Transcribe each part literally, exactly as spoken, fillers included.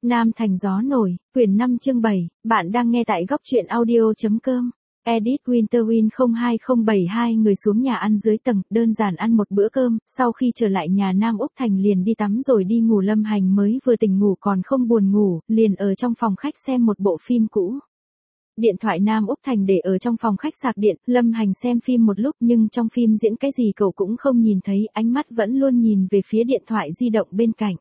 Nam Thành gió nổi, quyển năm chương bảy, bạn đang nghe tại góc truyện audio.com. Edit Winterwin không hai không bảy hai người xuống nhà ăn dưới tầng, đơn giản ăn một bữa cơm, sau khi trở lại nhà Nam Úc Thành liền đi tắm rồi đi ngủ. Lâm Hành mới vừa tỉnh ngủ còn không buồn ngủ, liền ở trong phòng khách xem một bộ phim cũ. Điện thoại Nam Úc Thành để ở trong phòng khách sạc điện, Lâm Hành xem phim một lúc nhưng trong phim diễn cái gì cậu cũng không nhìn thấy, ánh mắt vẫn luôn nhìn về phía điện thoại di động bên cạnh.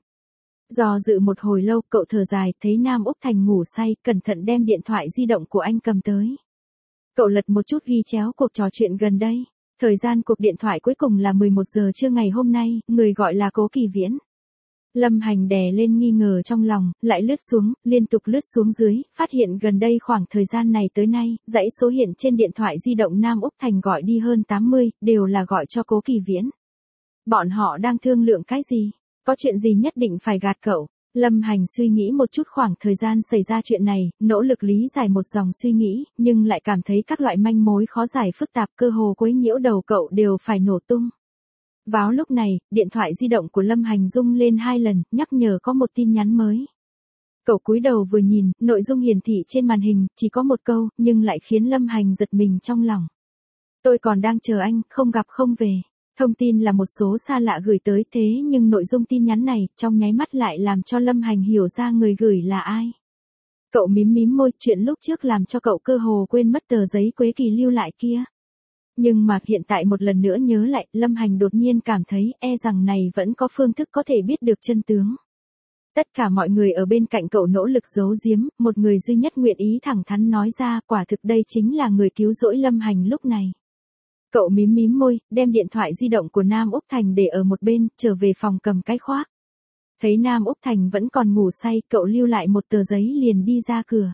Do dự một hồi lâu, cậu thở dài, thấy Nam Úc Thành ngủ say, cẩn thận đem điện thoại di động của anh cầm tới. Cậu lật một chút ghi chéo cuộc trò chuyện gần đây. Thời gian cuộc điện thoại cuối cùng là mười một giờ trưa ngày hôm nay, người gọi là Cố Kỳ Viễn. Lâm Hành đè lên nghi ngờ trong lòng, lại lướt xuống, liên tục lướt xuống dưới, phát hiện gần đây khoảng thời gian này tới nay, dãy số hiện trên điện thoại di động Nam Úc Thành gọi đi hơn tám mươi, đều là gọi cho Cố Kỳ Viễn. Bọn họ đang thương lượng cái gì? Có chuyện gì nhất định phải gạt cậu? Lâm Hành suy nghĩ một chút khoảng thời gian xảy ra chuyện này, nỗ lực lý giải một dòng suy nghĩ, nhưng lại cảm thấy các loại manh mối khó giải phức tạp, cơ hồ quấy nhiễu đầu cậu đều phải nổ tung. Vào lúc này, điện thoại di động của Lâm Hành rung lên hai lần, nhắc nhở có một tin nhắn mới. Cậu cúi đầu vừa nhìn, nội dung hiển thị trên màn hình, chỉ có một câu, nhưng lại khiến Lâm Hành giật mình trong lòng. Tôi còn đang chờ anh, không gặp không về. Thông tin là một số xa lạ gửi tới, thế nhưng nội dung tin nhắn này, trong nháy mắt lại làm cho Lâm Hành hiểu ra người gửi là ai. Cậu mím mím môi, chuyện lúc trước làm cho cậu cơ hồ quên mất tờ giấy Quế Kỳ lưu lại kia. Nhưng mà hiện tại một lần nữa nhớ lại, Lâm Hành đột nhiên cảm thấy e rằng này vẫn có phương thức có thể biết được chân tướng. Tất cả mọi người ở bên cạnh cậu nỗ lực giấu giếm, một người duy nhất nguyện ý thẳng thắn nói ra, quả thực đây chính là người cứu rỗi Lâm Hành lúc này. Cậu mím mím môi, đem điện thoại di động của Nam Úc Thành để ở một bên, trở về phòng cầm cái khoác. Thấy Nam Úc Thành vẫn còn ngủ say, cậu lưu lại một tờ giấy liền đi ra cửa.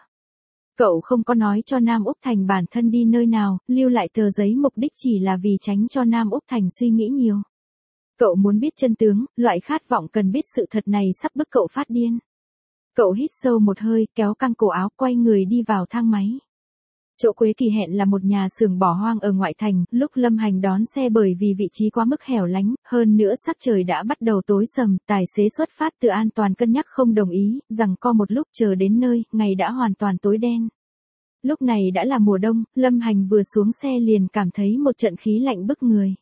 Cậu không có nói cho Nam Úc Thành bản thân đi nơi nào, lưu lại tờ giấy mục đích chỉ là vì tránh cho Nam Úc Thành suy nghĩ nhiều. Cậu muốn biết chân tướng, loại khát vọng cần biết sự thật này sắp bức cậu phát điên. Cậu hít sâu một hơi, kéo căng cổ áo, quay người đi vào thang máy. Chỗ Quế Kỳ hẹn là một nhà xưởng bỏ hoang ở ngoại thành, lúc Lâm Hành đón xe bởi vì vị trí quá mức hẻo lánh, hơn nữa sắc trời đã bắt đầu tối sầm, tài xế xuất phát từ an toàn cân nhắc không đồng ý, rằng co một lúc chờ đến nơi, ngày đã hoàn toàn tối đen. Lúc này đã là mùa đông, Lâm Hành vừa xuống xe liền cảm thấy một trận khí lạnh bức người.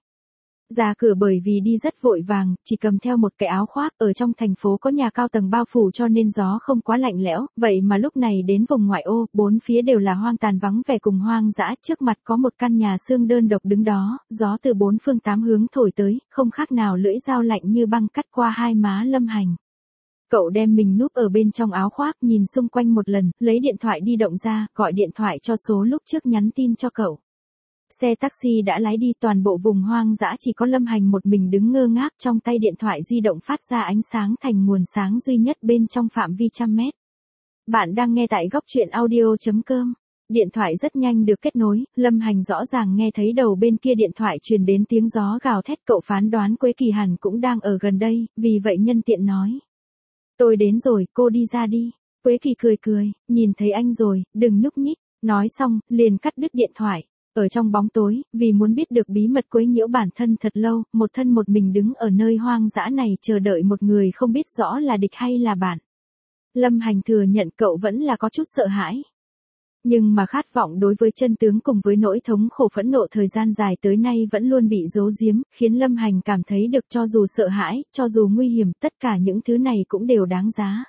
Ra cửa bởi vì đi rất vội vàng, chỉ cầm theo một cái áo khoác, ở trong thành phố có nhà cao tầng bao phủ cho nên gió không quá lạnh lẽo, vậy mà lúc này đến vùng ngoại ô, bốn phía đều là hoang tàn vắng vẻ cùng hoang dã, trước mặt có một căn nhà xương đơn độc đứng đó, gió từ bốn phương tám hướng thổi tới, không khác nào lưỡi dao lạnh như băng cắt qua hai má Lâm Hành. Cậu đem mình núp ở bên trong áo khoác, nhìn xung quanh một lần, lấy điện thoại di động ra, gọi điện thoại cho số lúc trước nhắn tin cho cậu. Xe taxi đã lái đi, toàn bộ vùng hoang dã chỉ có Lâm Hành một mình đứng ngơ ngác, trong tay điện thoại di động phát ra ánh sáng thành nguồn sáng duy nhất bên trong phạm vi trăm mét. Bạn đang nghe tại góc truyện audio.com. Điện thoại rất nhanh được kết nối, Lâm Hành rõ ràng nghe thấy đầu bên kia điện thoại truyền đến tiếng gió gào thét, cậu phán đoán Quế Kỳ hẳn cũng đang ở gần đây, vì vậy nhân tiện nói. Tôi đến rồi, cô đi ra đi. Quế Kỳ cười cười, nhìn thấy anh rồi, đừng nhúc nhích. Nói xong, liền cắt đứt điện thoại. Ở trong bóng tối, vì muốn biết được bí mật quấy nhiễu bản thân thật lâu, một thân một mình đứng ở nơi hoang dã này chờ đợi một người không biết rõ là địch hay là bạn. Lâm Hành thừa nhận cậu vẫn là có chút sợ hãi. Nhưng mà khát vọng đối với chân tướng cùng với nỗi thống khổ phẫn nộ thời gian dài tới nay vẫn luôn bị giấu giếm, khiến Lâm Hành cảm thấy được cho dù sợ hãi, cho dù nguy hiểm, tất cả những thứ này cũng đều đáng giá.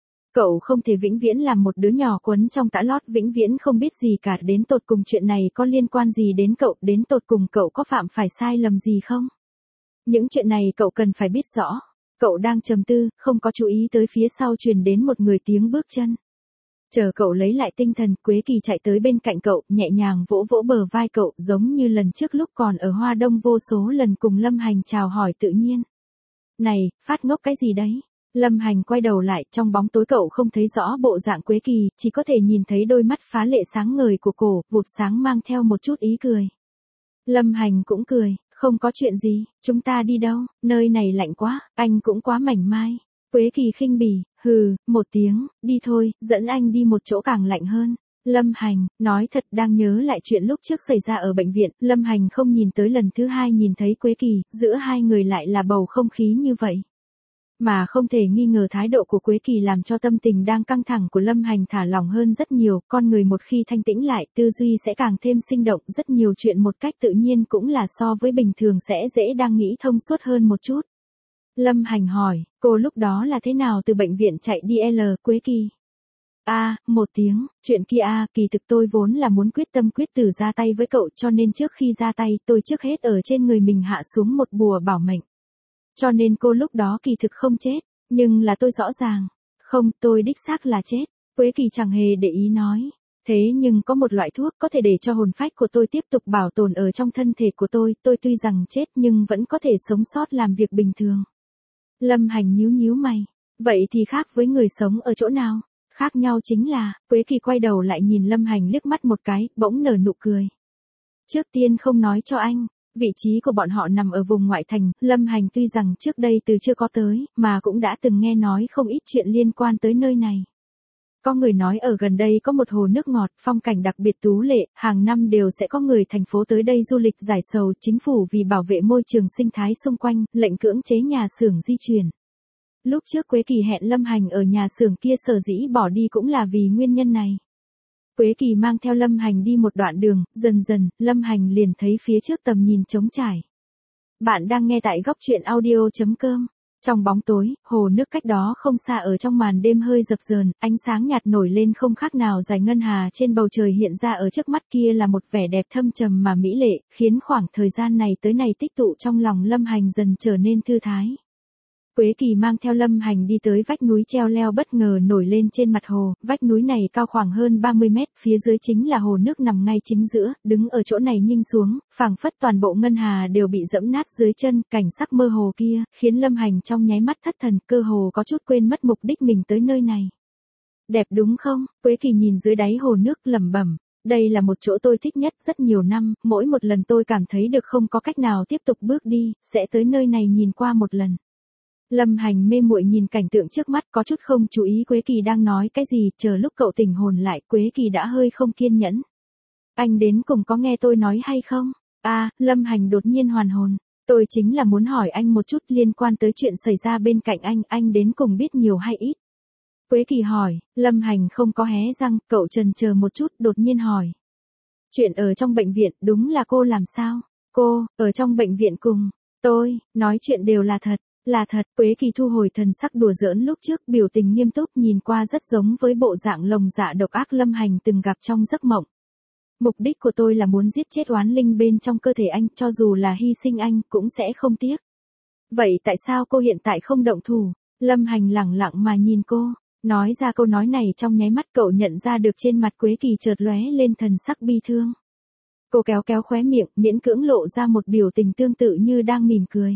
Cậu không thể vĩnh viễn làm một đứa nhỏ quấn trong tã lót, vĩnh viễn không biết gì cả, đến tột cùng chuyện này có liên quan gì đến cậu, đến tột cùng cậu có phạm phải sai lầm gì không? Những chuyện này cậu cần phải biết rõ. Cậu đang trầm tư, không có chú ý tới phía sau truyền đến một người tiếng bước chân. Chờ cậu lấy lại tinh thần, Quế Kỳ chạy tới bên cạnh cậu, nhẹ nhàng vỗ vỗ bờ vai cậu, giống như lần trước lúc còn ở Hoa Đông vô số lần cùng Lâm Hành chào hỏi tự nhiên. Này, phát ngốc cái gì đấy? Lâm Hành quay đầu lại, trong bóng tối cậu không thấy rõ bộ dạng Quế Kỳ, chỉ có thể nhìn thấy đôi mắt phá lệ sáng ngời của cổ, vụt sáng mang theo một chút ý cười. Lâm Hành cũng cười, không có chuyện gì, chúng ta đi đâu, nơi này lạnh quá, anh cũng quá mảnh mai. Quế Kỳ khinh bỉ, hừ, một tiếng, đi thôi, dẫn anh đi một chỗ càng lạnh hơn. Lâm Hành, nói thật đang nhớ lại chuyện lúc trước xảy ra ở bệnh viện, Lâm Hành không nhìn tới lần thứ hai nhìn thấy Quế Kỳ, giữa hai người lại là bầu không khí như vậy. Mà không thể nghi ngờ thái độ của Quế Kỳ làm cho tâm tình đang căng thẳng của Lâm Hành thả lỏng hơn rất nhiều, con người một khi thanh tĩnh lại, tư duy sẽ càng thêm sinh động, rất nhiều chuyện một cách tự nhiên cũng là so với bình thường sẽ dễ đang nghĩ thông suốt hơn một chút. Lâm Hành hỏi, cô lúc đó là thế nào từ bệnh viện chạy đi L, Quế Kỳ? A, à, một tiếng, chuyện kia a, à, kỳ thực tôi vốn là muốn quyết tâm quyết tử ra tay với cậu cho nên trước khi ra tay tôi trước hết ở trên người mình hạ xuống một bùa bảo mệnh. Cho nên cô lúc đó kỳ thực không chết, nhưng là tôi rõ ràng. Không, tôi đích xác là chết. Quế Kỳ chẳng hề để ý nói. Thế nhưng có một loại thuốc có thể để cho hồn phách của tôi tiếp tục bảo tồn ở trong thân thể của tôi, tôi tuy rằng chết nhưng vẫn có thể sống sót làm việc bình thường. Lâm Hành nhíu nhíu mày. Vậy thì khác với người sống ở chỗ nào? Khác nhau chính là, Quế Kỳ quay đầu lại nhìn Lâm Hành liếc mắt một cái, bỗng nở nụ cười. Trước tiên không nói cho anh, vị trí của bọn họ nằm ở vùng ngoại thành, Lâm Hành tuy rằng trước đây từ chưa có tới, mà cũng đã từng nghe nói không ít chuyện liên quan tới nơi này. Có người nói ở gần đây có một hồ nước ngọt, phong cảnh đặc biệt tú lệ, hàng năm đều sẽ có người thành phố tới đây du lịch giải sầu, chính phủ vì bảo vệ môi trường sinh thái xung quanh, lệnh cưỡng chế nhà xưởng di chuyển. Lúc trước Quế Kỳ hẹn Lâm Hành ở nhà xưởng kia sở dĩ bỏ đi cũng là vì nguyên nhân này. Quế Kỳ mang theo Lâm Hành đi một đoạn đường, dần dần, Lâm Hành liền thấy phía trước tầm nhìn trống trải. Bạn đang nghe tại góc truyện audio chấm com. Trong bóng tối, hồ nước cách đó không xa ở trong màn đêm hơi dập dờn, ánh sáng nhạt nổi lên không khác nào dải ngân hà trên bầu trời hiện ra ở trước mắt kia là một vẻ đẹp thâm trầm mà mỹ lệ, khiến khoảng thời gian này tới này tích tụ trong lòng Lâm Hành dần trở nên thư thái. Quế Kỳ mang theo Lâm Hành đi tới vách núi treo leo bất ngờ nổi lên trên mặt hồ, vách núi này cao khoảng hơn ba mươi mét, phía dưới chính là hồ nước nằm ngay chính giữa, đứng ở chỗ này nhìn xuống, phảng phất toàn bộ ngân hà đều bị dẫm nát dưới chân, cảnh sắc mơ hồ kia, khiến Lâm Hành trong nháy mắt thất thần, cơ hồ có chút quên mất mục đích mình tới nơi này. Đẹp đúng không? Quế Kỳ nhìn dưới đáy hồ nước lẩm bẩm. Đây là một chỗ tôi thích nhất rất nhiều năm, mỗi một lần tôi cảm thấy được không có cách nào tiếp tục bước đi, sẽ tới nơi này nhìn qua một lần. Lâm Hành mê muội nhìn cảnh tượng trước mắt có chút không chú ý Quế Kỳ đang nói cái gì, chờ lúc cậu tỉnh hồn lại Quế Kỳ đã hơi không kiên nhẫn. Anh đến cùng có nghe tôi nói hay không? À, Lâm Hành đột nhiên hoàn hồn. Tôi chính là muốn hỏi anh một chút liên quan tới chuyện xảy ra bên cạnh anh, anh đến cùng biết nhiều hay ít? Quế Kỳ hỏi, Lâm Hành không có hé răng, cậu chần chờ một chút đột nhiên hỏi. Chuyện ở trong bệnh viện đúng là cô làm sao? Cô, ở trong bệnh viện cùng, tôi, nói chuyện đều là thật. Là thật, Quế Kỳ thu hồi thần sắc đùa giỡn lúc trước, biểu tình nghiêm túc nhìn qua rất giống với bộ dạng lồng dạ độc ác Lâm Hành từng gặp trong giấc mộng. Mục đích của tôi là muốn giết chết oán linh bên trong cơ thể anh, cho dù là hy sinh anh, cũng sẽ không tiếc. Vậy tại sao cô hiện tại không động thủ? Lâm Hành lẳng lặng mà nhìn cô, nói ra câu nói này trong nháy mắt cậu nhận ra được trên mặt Quế Kỳ chợt lóe lên thần sắc bi thương. Cô kéo kéo khóe miệng, miễn cưỡng lộ ra một biểu tình tương tự như đang mỉm cười.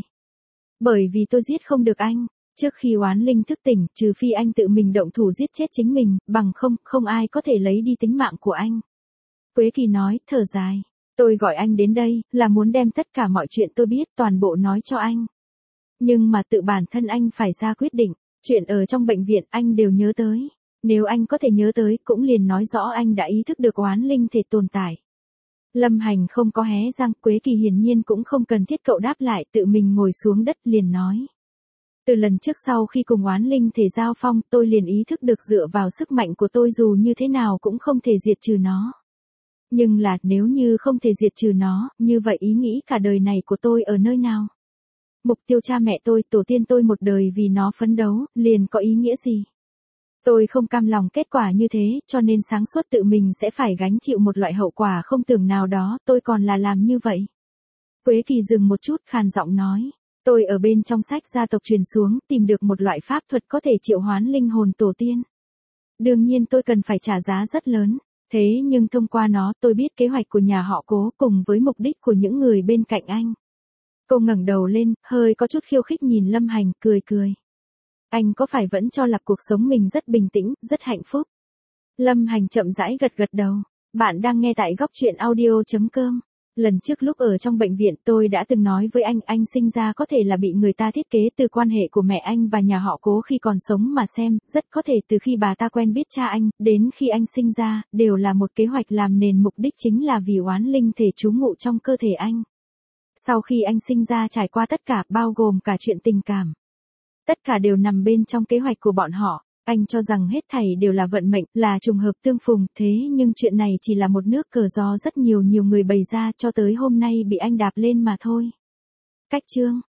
Bởi vì tôi giết không được anh, trước khi oán linh thức tỉnh, trừ phi anh tự mình động thủ giết chết chính mình, bằng không, không ai có thể lấy đi tính mạng của anh. Quế Kỳ nói, thở dài, tôi gọi anh đến đây, là muốn đem tất cả mọi chuyện tôi biết toàn bộ nói cho anh. Nhưng mà tự bản thân anh phải ra quyết định, chuyện ở trong bệnh viện anh đều nhớ tới. Nếu anh có thể nhớ tới, cũng liền nói rõ anh đã ý thức được oán linh thể tồn tại. Lâm Hành không có hé răng, Quế Kỳ hiển nhiên cũng không cần thiết cậu đáp lại, tự mình ngồi xuống đất liền nói. Từ lần trước sau khi cùng oán linh thể giao phong, tôi liền ý thức được dựa vào sức mạnh của tôi dù như thế nào cũng không thể diệt trừ nó. Nhưng là, nếu như không thể diệt trừ nó, như vậy ý nghĩ cả đời này của tôi ở nơi nào? Mục tiêu cha mẹ tôi, tổ tiên tôi một đời vì nó phấn đấu, liền có ý nghĩa gì? Tôi không cam lòng kết quả như thế, cho nên sáng suốt tự mình sẽ phải gánh chịu một loại hậu quả không tưởng nào đó, tôi còn là làm như vậy. Quế Kỳ dừng một chút khàn giọng nói, tôi ở bên trong sách gia tộc truyền xuống, tìm được một loại pháp thuật có thể triệu hoán linh hồn tổ tiên. Đương nhiên tôi cần phải trả giá rất lớn, thế nhưng thông qua nó tôi biết kế hoạch của nhà họ Cố cùng với mục đích của những người bên cạnh anh. Cô ngẩng đầu lên, hơi có chút khiêu khích nhìn Lâm Hành, cười cười. Anh có phải vẫn cho là cuộc sống mình rất bình tĩnh, rất hạnh phúc? Lâm Hành chậm rãi gật gật đầu. Bạn đang nghe tại góc truyện audio chấm com. Lần trước lúc ở trong bệnh viện tôi đã từng nói với anh, anh sinh ra có thể là bị người ta thiết kế từ quan hệ của mẹ anh và nhà họ Cố khi còn sống mà xem, rất có thể từ khi bà ta quen biết cha anh, đến khi anh sinh ra, đều là một kế hoạch làm nền, mục đích chính là vì oán linh thể trú ngụ trong cơ thể anh. Sau khi anh sinh ra trải qua tất cả, bao gồm cả chuyện tình cảm. Tất cả đều nằm bên trong kế hoạch của bọn họ. Anh cho rằng hết thảy đều là vận mệnh, là trùng hợp tương phùng, thế nhưng chuyện này chỉ là một nước cờ do rất nhiều nhiều người bày ra cho tới hôm nay bị anh đạp lên mà thôi. Cách chương